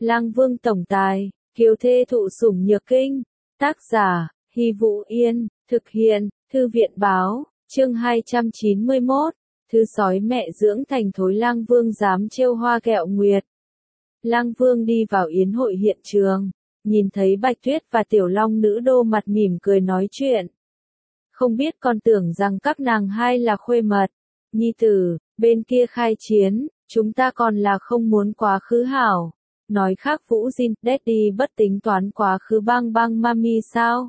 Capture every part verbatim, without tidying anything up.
Lang Vương tổng tài, kiều thê thụ sủng nhược kinh. Tác giả, Hy Vũ Yên, thực hiện, Thư viện báo, chương hai trăm chín mươi mốt, Thư sói mẹ dưỡng thành thối Lang Vương dám trêu hoa ghẹo nguyệt. Lang Vương đi vào yến hội hiện trường, nhìn thấy Bạch Tuyết và Tiểu Long nữ đô mặt mỉm cười nói chuyện. Không biết còn tưởng rằng các nàng hai là khuê mật. Nhi tử, bên kia khai chiến, chúng ta còn là không muốn quá khứ hảo. Nói khác Vũ Jin, Daddy bất tính toán quá khứ bang bang mami sao?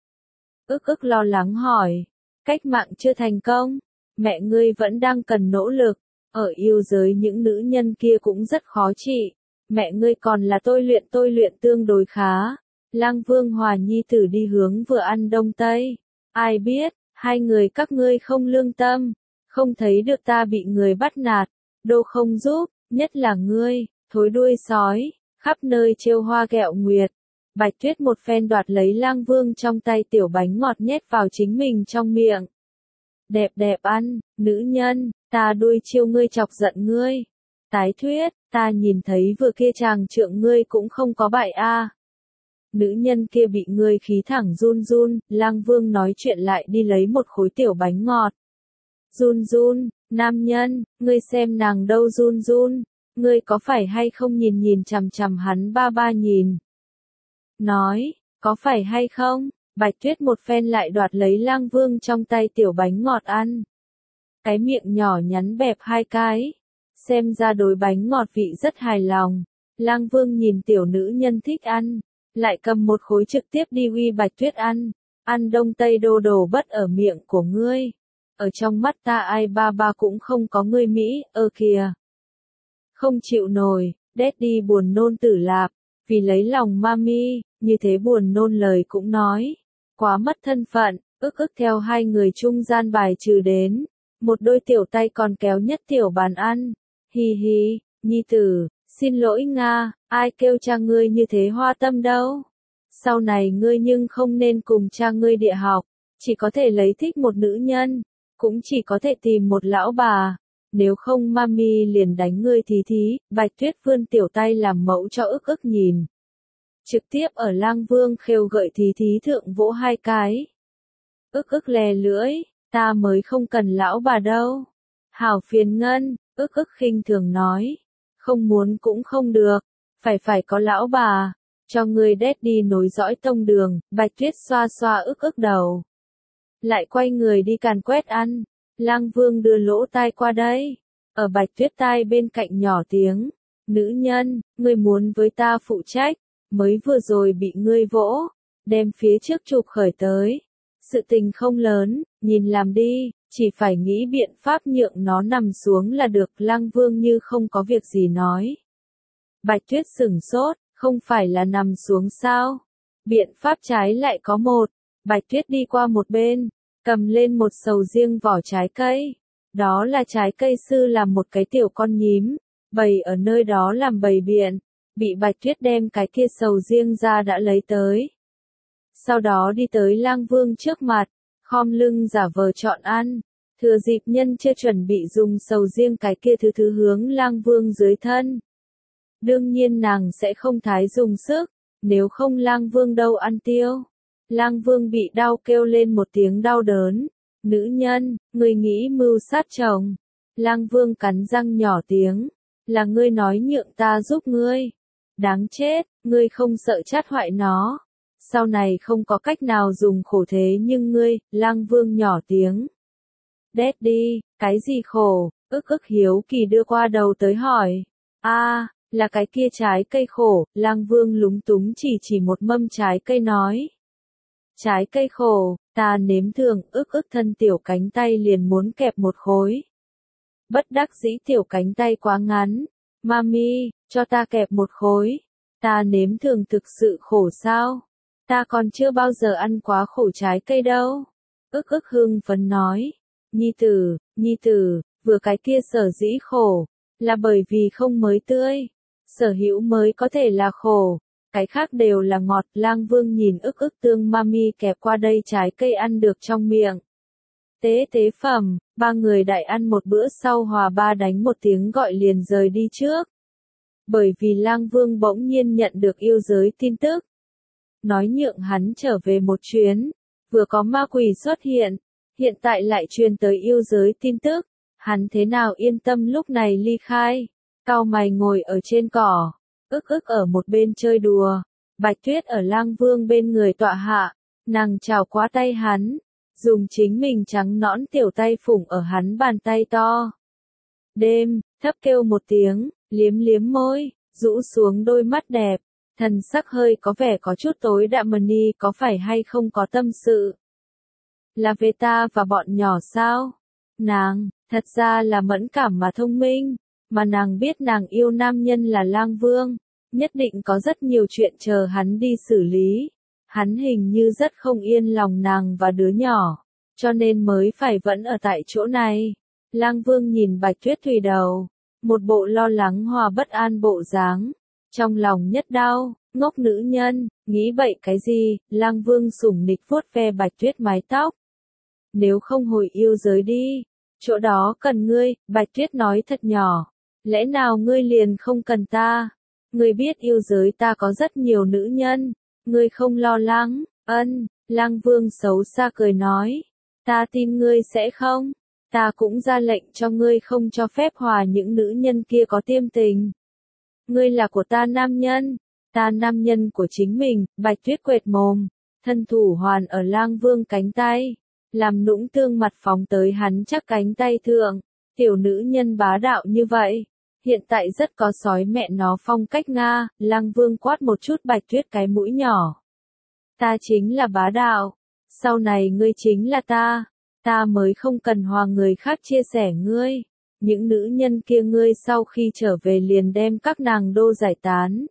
Ức ức lo lắng hỏi, cách mạng chưa thành công, mẹ ngươi vẫn đang cần nỗ lực, ở yêu giới những nữ nhân kia cũng rất khó trị, mẹ ngươi còn là tôi luyện tôi luyện tương đối khá. Lang Vương hòa nhi tử đi hướng vừa ăn đông tây, ai biết, hai người các ngươi không lương tâm, không thấy được ta bị người bắt nạt, đô không giúp, nhất là ngươi, thối đuôi sói, khắp nơi trêu hoa ghẹo nguyệt. Bạch Tuyết một phen đoạt lấy Lang Vương trong tay tiểu bánh ngọt nhét vào chính mình trong miệng. Đẹp đẹp ăn, nữ nhân, ta đuôi chiêu ngươi chọc giận ngươi. Tái thuyết, ta nhìn thấy vừa kia chàng trượng ngươi cũng không có bại a. Nữ nhân kia bị ngươi khí thẳng run run, Lang Vương nói chuyện lại đi lấy một khối tiểu bánh ngọt. Run run, nam nhân, ngươi xem nàng đâu run run, ngươi có phải hay không nhìn nhìn chằm chằm hắn ba ba nhìn. Nói, có phải hay không, Bạch Tuyết một phen lại đoạt lấy Lang Vương trong tay tiểu bánh ngọt ăn. Cái miệng nhỏ nhắn bẹp hai cái, xem ra đối bánh ngọt vị rất hài lòng. Lang Vương nhìn tiểu nữ nhân thích ăn, lại cầm một khối trực tiếp đi uy Bạch Tuyết ăn, ăn đông tây đô đồ bất ở miệng của ngươi. Ở trong mắt ta ai ba ba cũng không có ngươi Mỹ, ơ kìa. Không chịu nổi, Daddy buồn nôn tử lạp, vì lấy lòng mami, như thế buồn nôn lời cũng nói. Quá mất thân phận, ức ức theo hai người trung gian bài trừ đến. Một đôi tiểu tay còn kéo nhất tiểu bàn ăn. Hi hi, nhi tử, xin lỗi Nga, ai kêu cha ngươi như thế hoa tâm đâu. Sau này ngươi nhưng không nên cùng cha ngươi địa học, chỉ có thể lấy thích một nữ nhân, cũng chỉ có thể tìm một lão bà. Nếu không mami liền đánh ngươi thí thí. Bạch Tuyết vươn tiểu tay làm mẫu cho ức ức nhìn. Trực tiếp ở Lang Vương khêu gợi thí thí thượng vỗ hai cái. Ức ức lè lưỡi, ta mới không cần lão bà đâu. Hảo phiền ngân, ức ức khinh thường nói. Không muốn cũng không được, phải phải có lão bà. Cho ngươi Daddy nối dõi tông đường. Bạch Tuyết xoa xoa ức ức đầu. Lại quay người đi càn quét ăn. Lang Vương đưa lỗ tai qua đây, ở Bạch Tuyết tai bên cạnh nhỏ tiếng, nữ nhân, ngươi muốn với ta phụ trách, mới vừa rồi bị ngươi vỗ, đem phía trước chụp khởi tới. Sự tình không lớn, nhìn làm đi, chỉ phải nghĩ biện pháp nhượng nó nằm xuống là được. Lang Vương như không có việc gì nói. Bạch Tuyết sửng sốt, không phải là nằm xuống sao? Biện pháp trái lại có một. Bạch Tuyết đi qua một bên, cầm lên một sầu riêng vỏ trái cây. Đó là trái cây sư làm một cái tiểu con nhím, bày ở nơi đó làm bày biện. Bị Bạch Tuyết đem cái kia sầu riêng ra đã lấy tới. Sau đó đi tới Lang Vương trước mặt, khom lưng giả vờ chọn ăn. Thừa dịp nhân chưa chuẩn bị dùng sầu riêng cái kia thứ thứ hướng Lang Vương dưới thân. Đương nhiên nàng sẽ không thái dùng sức, nếu không Lang Vương đâu ăn tiêu. Lang Vương bị đau kêu lên một tiếng đau đớn. Nữ nhân, ngươi nghĩ mưu sát chồng. Lang Vương cắn răng nhỏ tiếng. Là ngươi nói nhượng ta giúp ngươi. Đáng chết, ngươi không sợ chát hoại nó. Sau này không có cách nào dùng khổ thế nhưng ngươi, Lang Vương nhỏ tiếng. Daddy, cái gì khổ, ức ức hiếu kỳ đưa qua đầu tới hỏi. A, là cái kia trái cây khổ. Lang Vương lúng túng chỉ chỉ một mâm trái cây nói. Trái cây khổ, ta nếm thử, ức ức thân tiểu cánh tay liền muốn kẹp một khối. Bất đắc dĩ tiểu cánh tay quá ngắn. Mami, cho ta kẹp một khối. Ta nếm thử thực sự khổ sao? Ta còn chưa bao giờ ăn quá khổ trái cây đâu. Ức ức hưng phấn nói. Nhi tử, nhi tử, vừa cái kia sở dĩ khổ, là bởi vì không mới tươi. Sở hữu mới có thể là khổ. Cái khác đều là ngọt. Lang Vương nhìn ức ức tương mami kẹp qua đây trái cây ăn được trong miệng. Tế tế phẩm, ba người đại ăn một bữa sau hòa ba đánh một tiếng gọi liền rời đi trước. Bởi vì Lang Vương bỗng nhiên nhận được yêu giới tin tức. Nói nhượng hắn trở về một chuyến, vừa có ma quỷ xuất hiện, hiện tại lại truyền tới yêu giới tin tức, hắn thế nào yên tâm lúc này ly khai, cau mày ngồi ở trên cỏ, ức ức ở một bên chơi đùa, Bạch Tuyết ở Lang Vương bên người tọa hạ, nàng chào quá tay hắn, dùng chính mình trắng nõn tiểu tay phủng ở hắn bàn tay to. Đêm, thấp kêu một tiếng, liếm liếm môi, rũ xuống đôi mắt đẹp, thần sắc hơi có vẻ có chút tối đạm mờ ni có phải hay không có tâm sự. Là về ta và bọn nhỏ sao? Nàng, thật ra là mẫn cảm mà thông minh, mà nàng biết nàng yêu nam nhân là Lang Vương, nhất định có rất nhiều chuyện chờ hắn đi xử lý. Hắn hình như rất không yên lòng nàng và đứa nhỏ, cho nên mới phải vẫn ở tại chỗ này. Lang Vương nhìn Bạch Tuyết thùy đầu, một bộ lo lắng hòa bất an bộ dáng, trong lòng nhất đau, ngốc nữ nhân, nghĩ bậy cái gì? Lang Vương sủng nịch vuốt ve Bạch Tuyết mái tóc. Nếu không hồi yêu giới đi, chỗ đó cần ngươi, Bạch Tuyết nói thật nhỏ, lẽ nào ngươi liền không cần ta? Ngươi biết yêu giới ta có rất nhiều nữ nhân, ngươi không lo lắng, ân, Lang Vương xấu xa cười nói, ta tin ngươi sẽ không, ta cũng ra lệnh cho ngươi không cho phép hòa những nữ nhân kia có tiêm tình. Ngươi là của ta nam nhân, ta nam nhân của chính mình, Bạch Tuyết quệt mồm, thân thủ hoàn ở Lang Vương cánh tay, làm nũng tương mặt phóng tới hắn chắc cánh tay thượng, tiểu nữ nhân bá đạo như vậy. Hiện tại rất có sói mẹ nó phong cách Nga, Lang Vương quát một chút Bạch Tuyết cái mũi nhỏ. Ta chính là bá đạo, sau này ngươi chính là ta, ta mới không cần hòa người khác chia sẻ ngươi. Những nữ nhân kia ngươi sau khi trở về liền đem các nàng đô giải tán.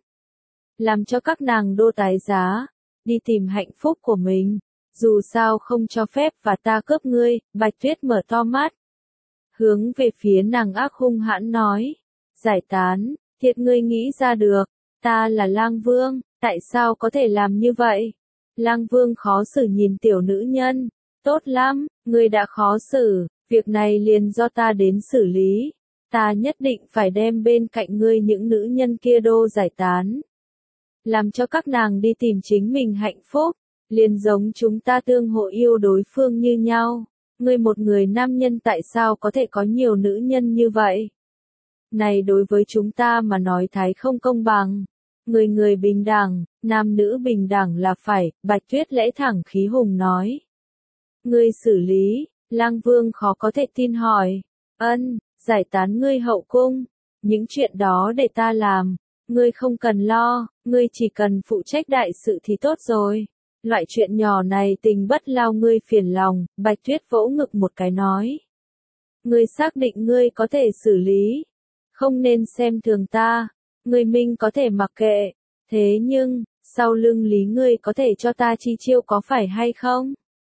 Làm cho các nàng đô tái giá, đi tìm hạnh phúc của mình, dù sao không cho phép và ta cướp ngươi, Bạch Tuyết mở to mắt. Hướng về phía nàng ác hung hãn nói. Giải tán, thiệt ngươi nghĩ ra được, ta là Lang Vương, tại sao có thể làm như vậy? Lang Vương khó xử nhìn tiểu nữ nhân, tốt lắm, ngươi đã khó xử, việc này liền do ta đến xử lý, ta nhất định phải đem bên cạnh ngươi những nữ nhân kia đô giải tán. Làm cho các nàng đi tìm chính mình hạnh phúc, liền giống chúng ta tương hộ yêu đối phương như nhau, ngươi một người nam nhân tại sao có thể có nhiều nữ nhân như vậy? Này đối với chúng ta mà nói thái không công bằng. Người người bình đẳng, nam nữ bình đẳng là phải, Bạch Tuyết lẽ thẳng khí hùng nói. Ngươi xử lý, Lang Vương khó có thể tin hỏi. Ân, giải tán ngươi hậu cung. Những chuyện đó để ta làm. Ngươi không cần lo, ngươi chỉ cần phụ trách đại sự thì tốt rồi. Loại chuyện nhỏ này tình bất lao ngươi phiền lòng, Bạch Tuyết vỗ ngực một cái nói. Ngươi xác định ngươi có thể xử lý. Không nên xem thường ta, người minh có thể mặc kệ, thế nhưng, sau lưng lý ngươi có thể cho ta chi chiêu có phải hay không?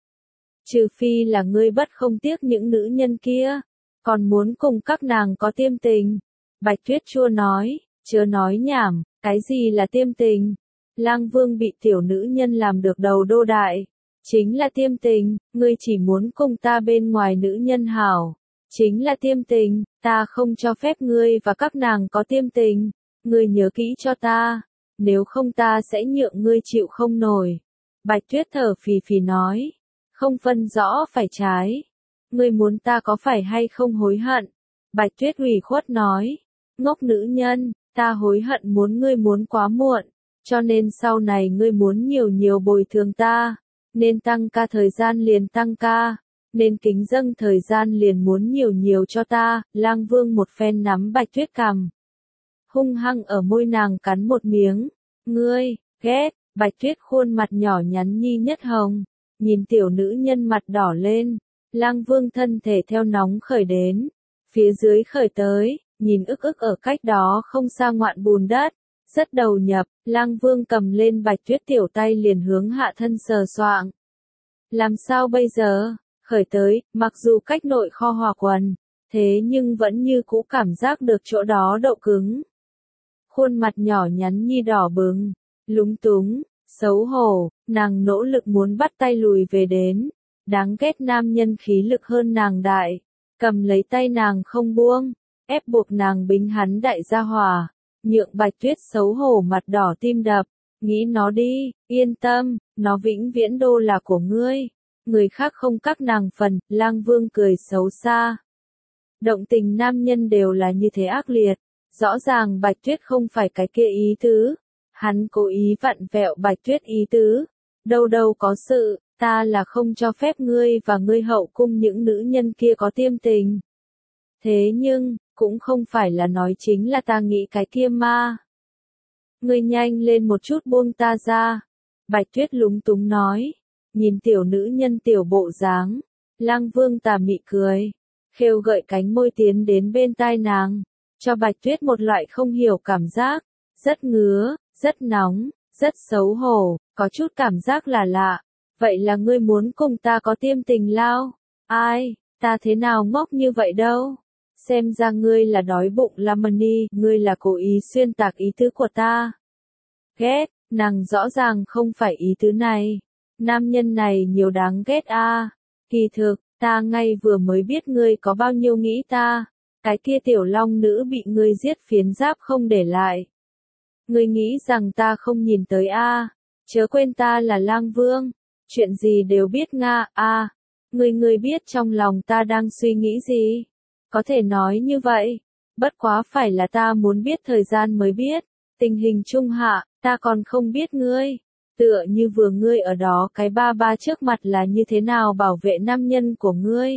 Trừ phi là ngươi bất không tiếc những nữ nhân kia, còn muốn cùng các nàng có tiêm tình. Bạch Tuyết chua nói, chớ nói nhảm, cái gì là tiêm tình? Lang Vương bị tiểu nữ nhân làm được đầu đô đại, chính là tiêm tình, ngươi chỉ muốn cùng ta bên ngoài nữ nhân hảo. Chính là tiêm tình, ta không cho phép ngươi và các nàng có tiêm tình, ngươi nhớ kỹ cho ta, nếu không ta sẽ nhượng ngươi chịu không nổi. Bạch Tuyết thở phì phì nói, không phân rõ phải trái, ngươi muốn ta có phải hay không hối hận? Bạch Tuyết ủy khuất nói, ngốc nữ nhân, ta hối hận muốn ngươi muốn quá muộn, cho nên sau này ngươi muốn nhiều nhiều bồi thường ta, nên tăng ca thời gian liền tăng ca. Nên kính dâng thời gian liền muốn nhiều nhiều cho ta, Lang Vương một phen nắm Bạch Tuyết cằm. Hung hăng ở môi nàng cắn một miếng, ngươi, ghét, Bạch Tuyết khuôn mặt nhỏ nhắn nhi nhất hồng, nhìn tiểu nữ nhân mặt đỏ lên, Lang Vương thân thể theo nóng khởi đến, phía dưới khởi tới, nhìn ức ức ở cách đó không xa ngoạn bùn đất, rất đầu nhập, Lang Vương cầm lên Bạch Tuyết tiểu tay liền hướng hạ thân sờ soạng. Làm sao bây giờ? Khởi tới, mặc dù cách nội kho hòa quần, thế nhưng vẫn như cũ cảm giác được chỗ đó độ cứng. Khuôn mặt nhỏ nhắn nhi đỏ bừng, lúng túng, xấu hổ, nàng nỗ lực muốn bắt tay lùi về đến, đáng ghét nam nhân khí lực hơn nàng đại, cầm lấy tay nàng không buông, ép buộc nàng bính hắn đại gia hòa, nhượng Bạch Tuyết xấu hổ mặt đỏ tim đập, nghĩ nó đi, yên tâm, nó vĩnh viễn đô là của ngươi, người khác không các nàng phần, Lang Vương cười xấu xa. Động tình nam nhân đều là như thế ác liệt, rõ ràng Bạch Tuyết không phải cái kia ý tứ, hắn cố ý vặn vẹo Bạch Tuyết ý tứ, đâu đâu có sự, ta là không cho phép ngươi và ngươi hậu cung những nữ nhân kia có tiêm tình. Thế nhưng, cũng không phải là nói chính là ta nghĩ cái kia ma. Ngươi nhanh lên một chút buông ta ra. Bạch Tuyết lúng túng nói, nhìn tiểu nữ nhân tiểu bộ dáng, Lang Vương tà mị cười, khêu gợi cánh môi tiến đến bên tai nàng, cho Bạch Tuyết một loại không hiểu cảm giác, rất ngứa, rất nóng, rất xấu hổ, có chút cảm giác là lạ. Vậy là ngươi muốn cùng ta có tiêm tình lao? Ai, ta thế nào ngốc như vậy đâu? Xem ra ngươi là đói bụng Lamani, ngươi là cố ý xuyên tạc ý tứ của ta. Ghét, nàng rõ ràng không phải ý tứ này. Nam nhân này nhiều đáng ghét a. À. Kỳ thực, ta ngay vừa mới biết ngươi có bao nhiêu nghĩ ta. Cái kia tiểu long nữ bị ngươi giết phiến giáp không để lại. Ngươi nghĩ rằng ta không nhìn tới a? À. Chớ quên ta là Lang Vương. Chuyện gì đều biết nga, a, à, người người biết trong lòng ta đang suy nghĩ gì. Có thể nói như vậy, bất quá phải là ta muốn biết thời gian mới biết, tình hình trung hạ, ta còn không biết ngươi. Tựa như vừa ngươi ở đó cái ba ba trước mặt là như thế nào bảo vệ nam nhân của ngươi.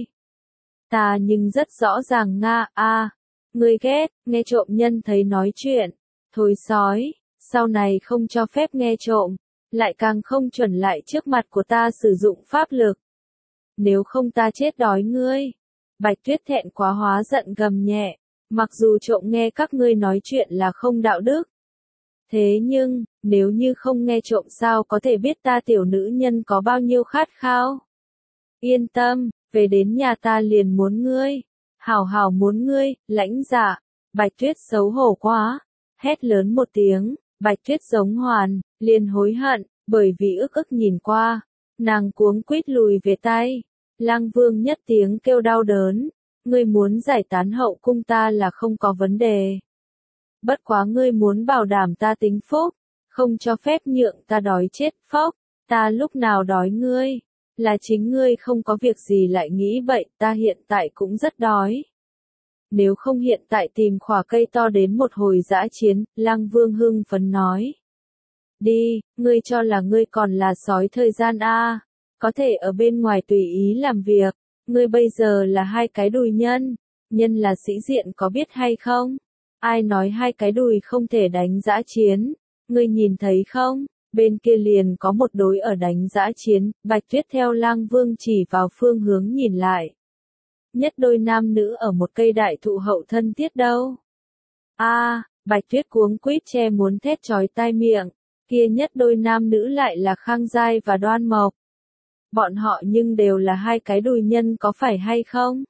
Ta nhưng rất rõ ràng nga, a, à, ngươi ghét, nghe trộm nhân thấy nói chuyện, thối sói, sau này không cho phép nghe trộm. Lại càng không chuẩn lại trước mặt của ta sử dụng pháp lực. Nếu không ta chết đói ngươi. Bạch Tuyết thẹn quá hóa giận gầm nhẹ, mặc dù trộm nghe các ngươi nói chuyện là không đạo đức. Thế nhưng, nếu như không nghe trộm sao có thể biết ta tiểu nữ nhân có bao nhiêu khát khao. Yên tâm, về đến nhà ta liền muốn ngươi. Hảo hảo muốn ngươi, lãnh dạ. Bạch Tuyết xấu hổ quá, hét lớn một tiếng. Bạch Tuyết giống hoàn, liền hối hận, bởi vì ức ức nhìn qua, nàng cuống quýt lùi về tay. Lang Vương nhất tiếng kêu đau đớn, ngươi muốn giải tán hậu cung ta là không có vấn đề. Bất quá ngươi muốn bảo đảm ta tính phúc, không cho phép nhượng ta đói chết phốc, ta lúc nào đói ngươi, là chính ngươi không có việc gì lại nghĩ vậy, ta hiện tại cũng rất đói. Nếu không hiện tại tìm khỏa cây to đến một hồi dã chiến, Lang Vương hưng phấn nói. Đi, ngươi cho là ngươi còn là sói thời gian a, à, có thể ở bên ngoài tùy ý làm việc, ngươi bây giờ là hai cái đùi nhân, nhân là sĩ diện có biết hay không? Ai nói hai cái đùi không thể đánh dã chiến, ngươi nhìn thấy không? Bên kia liền có một đối ở đánh dã chiến, Bạch Tuyết theo Lang Vương chỉ vào phương hướng nhìn lại. Nhất đôi nam nữ ở một cây đại thụ hậu thân thiết đâu. A, à, Bạch Tuyết cuống quýt che muốn thét chói tai miệng, kia nhất đôi nam nữ lại là Khang Giai và Đoan Mộc. Bọn họ nhưng đều là hai cái đùi nhân có phải hay không?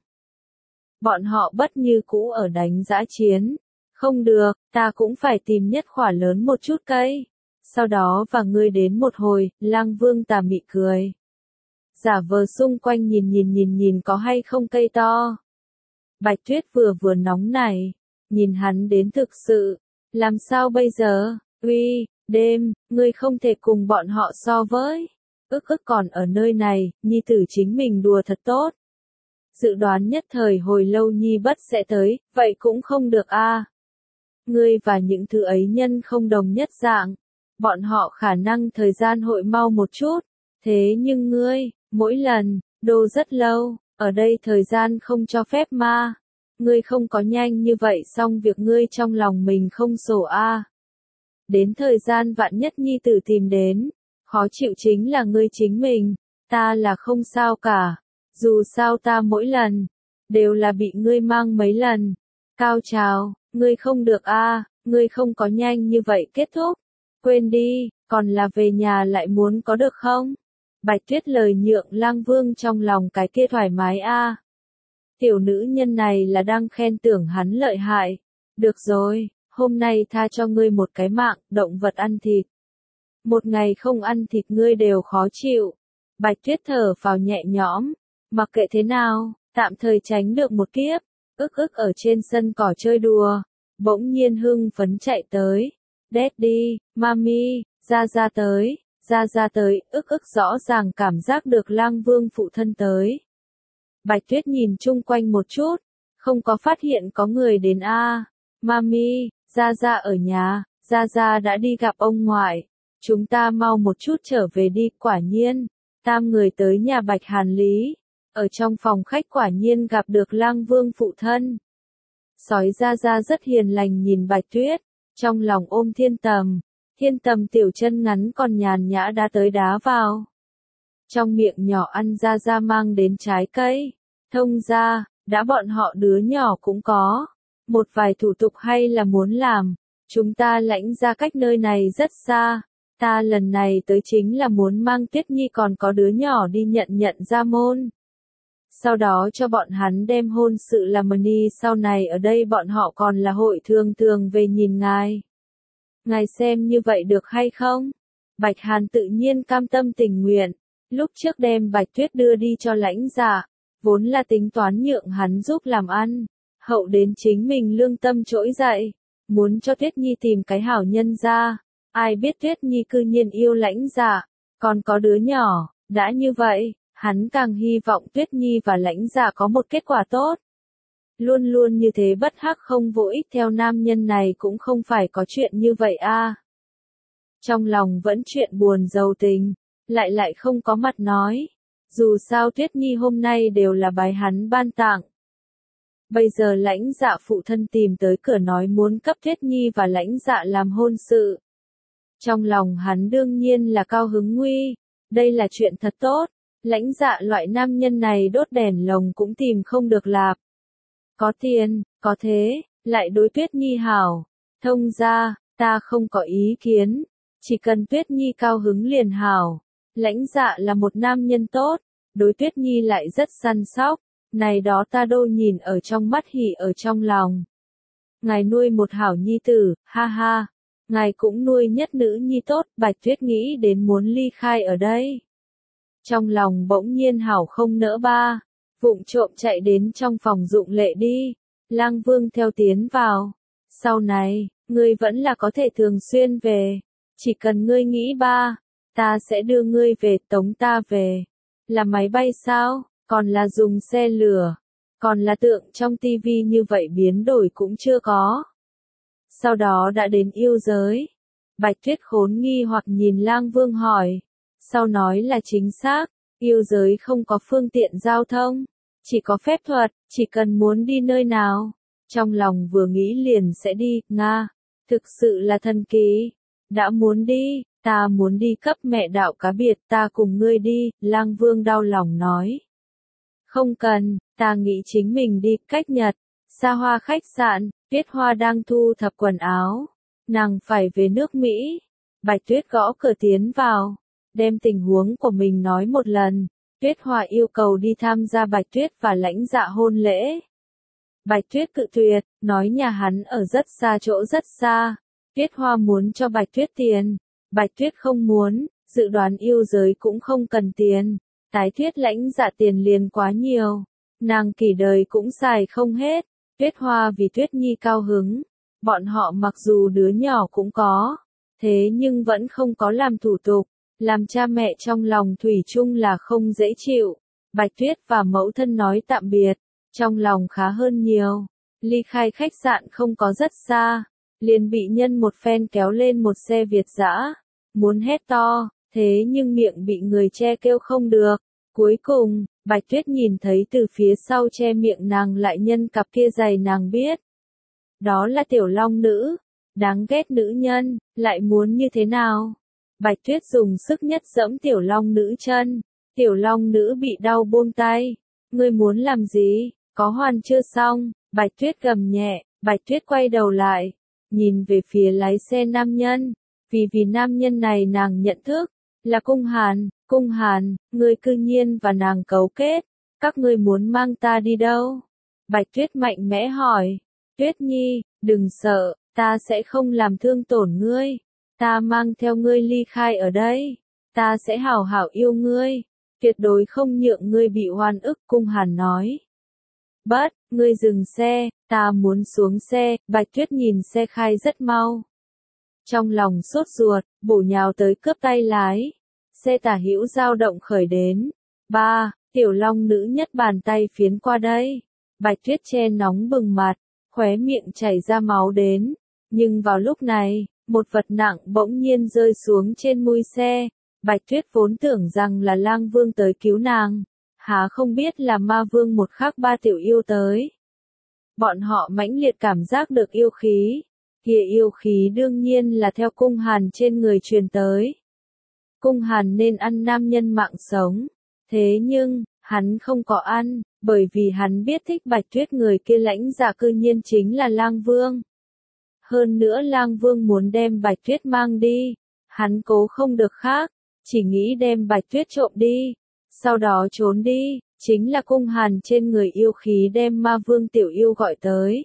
Bọn họ bất như cũ ở đánh dã chiến. Không được, ta cũng phải tìm nhất khỏa lớn một chút cây. Sau đó và ngươi đến một hồi, Lang Vương tà mị cười. Giả vờ xung quanh nhìn nhìn nhìn nhìn có hay không cây to. Bạch Tuyết vừa vừa nóng này, nhìn hắn đến thực sự, làm sao bây giờ, uy, đêm, ngươi không thể cùng bọn họ so với, ức ức còn ở nơi này, nhi tử chính mình đùa thật tốt. Dự đoán nhất thời hồi lâu nhi bất sẽ tới, vậy cũng không được a. À. Ngươi và những thứ ấy nhân không đồng nhất dạng, bọn họ khả năng thời gian hội mau một chút, thế nhưng ngươi, mỗi lần, đô rất lâu, ở đây thời gian không cho phép ma. Ngươi không có nhanh như vậy xong việc ngươi trong lòng mình không sổ a. À. Đến thời gian vạn nhất nhi tử tìm đến, khó chịu chính là ngươi chính mình, ta là không sao cả, dù sao ta mỗi lần, đều là bị ngươi mang mấy lần. Cao trào, ngươi không được a, à, ngươi không có nhanh như vậy kết thúc, quên đi, còn là về nhà lại muốn có được không? Bạch Tuyết lời nhượng Lang Vương trong lòng cái kia thoải mái a. À. Tiểu nữ nhân này là đang khen tưởng hắn lợi hại. Được rồi, hôm nay tha cho ngươi một cái mạng, động vật ăn thịt. Một ngày không ăn thịt ngươi đều khó chịu. Bạch Tuyết thở vào nhẹ nhõm, mặc kệ thế nào, tạm thời tránh được một kiếp, ức ức ở trên sân cỏ chơi đùa. bỗng nhiên hưng phấn chạy tới. Daddy, Mami, Gia Gia tới, Gia Gia tới, ức ức rõ ràng cảm giác được Lang Vương phụ thân tới. Bạch Tuyết nhìn chung quanh một chút, không có phát hiện có người đến a. À. Mami, Gia Gia ở nhà, Gia Gia đã đi gặp ông ngoại. Chúng ta mau một chút trở về đi, quả nhiên. Tam người tới nhà Bạch Hàn Lý. Ở trong phòng khách quả nhiên gặp được Lang Vương phụ thân. Sói Gia Gia rất hiền lành nhìn Bạch Tuyết, trong lòng ôm Thiên Tầm. Thiên Tầm tiểu chân ngắn còn nhàn nhã đá tới đá vào. Trong miệng nhỏ ăn Gia Gia mang đến trái cây. Thông ra, đã bọn họ đứa nhỏ cũng có. Một vài thủ tục hay là muốn làm. Chúng ta lãnh ra cách nơi này rất xa. Ta lần này tới chính là muốn mang Tuyết Nhi còn có đứa nhỏ đi nhận nhận ra môn. Sau đó cho bọn hắn đem hôn sự làm money, sau này ở đây bọn họ còn là hội thường thường về nhìn ngài. Ngài xem như vậy được hay không? Bạch Hàn tự nhiên cam tâm tình nguyện, lúc trước đem Bạch Tuyết đưa đi cho lãnh dạ, vốn là tính toán nhượng hắn giúp làm ăn, hậu đến chính mình lương tâm trỗi dậy, muốn cho Tuyết Nhi tìm cái hảo nhân ra, ai biết Tuyết Nhi cư nhiên yêu lãnh dạ, còn có đứa nhỏ, đã như vậy. Hắn càng hy vọng Tuyết Nhi và lãnh dạ có một kết quả tốt. Luôn luôn như thế bất hắc không vô ích theo nam nhân này cũng không phải có chuyện như vậy a. À. Trong lòng vẫn chuyện buồn giàu tình, lại lại không có mặt nói. Dù sao Tuyết Nhi hôm nay đều là bài hắn ban tặng. Bây giờ lãnh dạ phụ thân tìm tới cửa nói muốn cấp Tuyết Nhi và lãnh dạ làm hôn sự. Trong lòng hắn đương nhiên là cao hứng nguy, đây là chuyện thật tốt. Lãnh dạ loại nam nhân này đốt đèn lồng cũng tìm không được lạp. Có tiền, có thế, lại đối Tuyết Nhi hảo. Thông ra, ta không có ý kiến. Chỉ cần Tuyết Nhi cao hứng liền hảo. Lãnh dạ là một nam nhân tốt. Đối Tuyết Nhi lại rất săn sóc. Này đó ta đô nhìn ở trong mắt hỉ ở trong lòng. Ngài nuôi một hảo nhi tử, ha ha. Ngài cũng nuôi nhất nữ nhi tốt. Bạch Tuyết nghĩ đến muốn ly khai ở đây. Trong lòng bỗng nhiên hảo không nỡ ba, vụng trộm chạy đến trong phòng dụng lệ đi, Lang Vương theo tiến vào, sau này, ngươi vẫn là có thể thường xuyên về, chỉ cần ngươi nghĩ ba, ta sẽ đưa ngươi về tống ta về, là máy bay sao, còn là dùng xe lửa, còn là tượng trong tivi như vậy biến đổi cũng chưa có. Sau đó đã đến yêu giới, Bạch Tuyết khốn nghi hoặc nhìn Lang Vương hỏi. Sau nói là chính xác, yêu giới không có phương tiện giao thông, chỉ có phép thuật, chỉ cần muốn đi nơi nào, trong lòng vừa nghĩ liền sẽ đi, Nga, thực sự là thần kỳ, đã muốn đi, ta muốn đi cấp mẹ đạo cá biệt, ta cùng ngươi đi, Lang Vương đau lòng nói. Không cần, ta nghĩ chính mình đi, cách Nhật, xa hoa khách sạn, Tuyết Hoa đang thu thập quần áo, nàng phải về nước Mỹ, Bạch Tuyết gõ cửa tiến vào. Đem tình huống của mình nói một lần, Tuyết Hoa yêu cầu đi tham gia Bạch Tuyết và lãnh dạ hôn lễ. Bạch Tuyết cự tuyệt, nói nhà hắn ở rất xa chỗ rất xa, Tuyết Hoa muốn cho Bạch Tuyết tiền, Bạch Tuyết không muốn, dự đoán yêu giới cũng không cần tiền, tái thuyết lãnh dạ tiền liền quá nhiều, nàng kỳ đời cũng xài không hết, Tuyết Hoa vì Tuyết Nhi cao hứng, bọn họ mặc dù đứa nhỏ cũng có, thế nhưng vẫn không có làm thủ tục. Làm cha mẹ trong lòng thủy chung là không dễ chịu. Bạch Tuyết và mẫu thân nói tạm biệt, trong lòng khá hơn nhiều. Ly khai khách sạn không có rất xa, liền bị nhân một phen kéo lên một xe Việt dã, muốn hét to, thế nhưng miệng bị người che kêu không được. Cuối cùng, Bạch Tuyết nhìn thấy từ phía sau che miệng nàng lại nhân cặp kia giày nàng biết. Đó là tiểu long nữ, đáng ghét nữ nhân, lại muốn như thế nào? Bạch Tuyết dùng sức nhất giẫm tiểu long nữ chân, tiểu long nữ bị đau buông tay, ngươi muốn làm gì, có hoàn chưa xong, Bạch Tuyết gầm nhẹ, Bạch Tuyết quay đầu lại, nhìn về phía lái xe nam nhân, vì vì nam nhân này nàng nhận thức, là Cung Hàn, Cung Hàn, ngươi cư nhiên và nàng cấu kết, các ngươi muốn mang ta đi đâu? Bạch Tuyết mạnh mẽ hỏi, Tuyết Nhi, đừng sợ, ta sẽ không làm thương tổn ngươi. Ta mang theo ngươi ly khai ở đây, ta sẽ hảo hảo yêu ngươi, tuyệt đối không nhượng ngươi bị oan ức, Cung Hàn nói. Bất, ngươi dừng xe, ta muốn xuống xe, Bạch Tuyết nhìn xe khai rất mau. Trong lòng sốt ruột, bổ nhào tới cướp tay lái. Xe tả hữu dao động khởi đến. Ba, tiểu long nữ nhất bàn tay phiến qua đây. Bạch Tuyết che nóng bừng mặt, khóe miệng chảy ra máu đến. Nhưng vào lúc này, một vật nặng bỗng nhiên rơi xuống trên mui xe. Bạch Tuyết vốn tưởng rằng là Lang Vương tới cứu nàng. Há không biết là Ma Vương một khắc ba tiểu yêu tới. Bọn họ mãnh liệt cảm giác được yêu khí. Kia yêu khí đương nhiên là theo cung hàn trên người truyền tới. Cung hàn nên ăn nam nhân mạng sống. Thế nhưng, hắn không có ăn, bởi vì hắn biết thích Bạch Tuyết người kia lãnh dạ cư nhiên chính là Lang Vương. Hơn nữa Lang Vương muốn đem Bạch Tuyết mang đi. Hắn cố không được khác, chỉ nghĩ đem Bạch Tuyết trộm đi. Sau đó trốn đi, chính là cung hàn trên người yêu khí đem Ma Vương tiểu yêu gọi tới.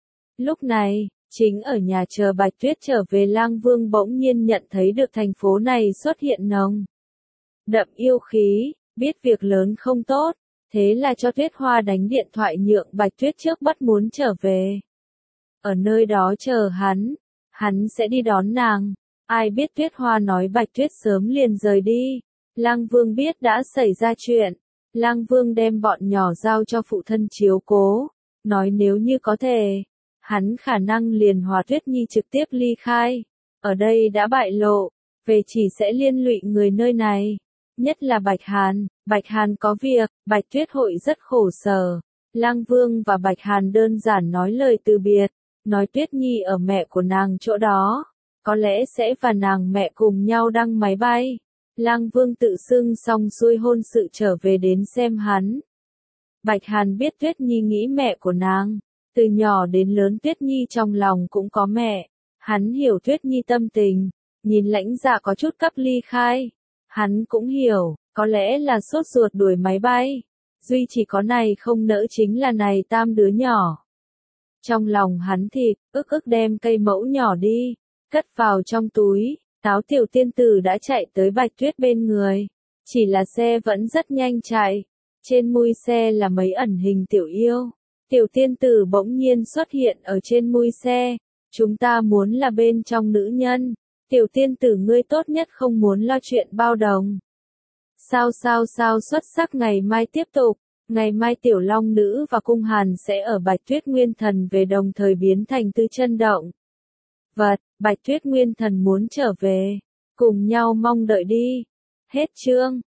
Lúc này, chính ở nhà chờ Bạch Tuyết trở về Lang Vương bỗng nhiên nhận thấy được thành phố này xuất hiện nồng đậm yêu khí, biết việc lớn không tốt, thế là cho Tuyết Hoa đánh điện thoại nhượng Bạch Tuyết trước bắt muốn trở về. Ở nơi đó chờ hắn, hắn sẽ đi đón nàng. Ai biết Tuyết Hoa nói Bạch Tuyết sớm liền rời đi. Lang Vương biết đã xảy ra chuyện. Lang Vương đem bọn nhỏ giao cho phụ thân chiếu cố, nói nếu như có thể, hắn khả năng liền hòa Tuyết Nhi trực tiếp ly khai. Ở đây đã bại lộ, về chỉ sẽ liên lụy người nơi này. Nhất là Bạch Hàn, Bạch Hàn có việc, Bạch Tuyết hội rất khổ sở. Lang Vương và Bạch Hàn đơn giản nói lời từ biệt, nói Tuyết Nhi ở mẹ của nàng chỗ đó, có lẽ sẽ và nàng mẹ cùng nhau đăng máy bay. Lang Vương tự xưng xong xuôi hôn sự trở về đến xem hắn. Bạch Hàn biết Tuyết Nhi nghĩ mẹ của nàng, từ nhỏ đến lớn Tuyết Nhi trong lòng cũng có mẹ, hắn hiểu Tuyết Nhi tâm tình, nhìn lãnh dạ có chút cấp ly khai, hắn cũng hiểu, có lẽ là sốt ruột đuổi máy bay, duy chỉ có này không nỡ chính là này tam đứa nhỏ. Trong lòng hắn thịt, ức ức đem cây mẫu nhỏ đi, cất vào trong túi. Táo tiểu tiên tử đã chạy tới Bạch Tuyết bên người. Chỉ là xe vẫn rất nhanh chạy. Trên mui xe là mấy ẩn hình tiểu yêu. Tiểu tiên tử bỗng nhiên xuất hiện ở trên mui xe. Chúng ta muốn là bên trong nữ nhân. Tiểu tiên tử ngươi tốt nhất không muốn lo chuyện bao đồng. Sao sao sao xuất sắc ngày mai tiếp tục. Ngày mai tiểu long nữ và cung hàn sẽ ở Bạch Tuyết Nguyên Thần về đồng thời biến thành Tư Chân Động. Vật, Bạch Tuyết Nguyên Thần muốn trở về, cùng nhau mong đợi đi. Hết chương.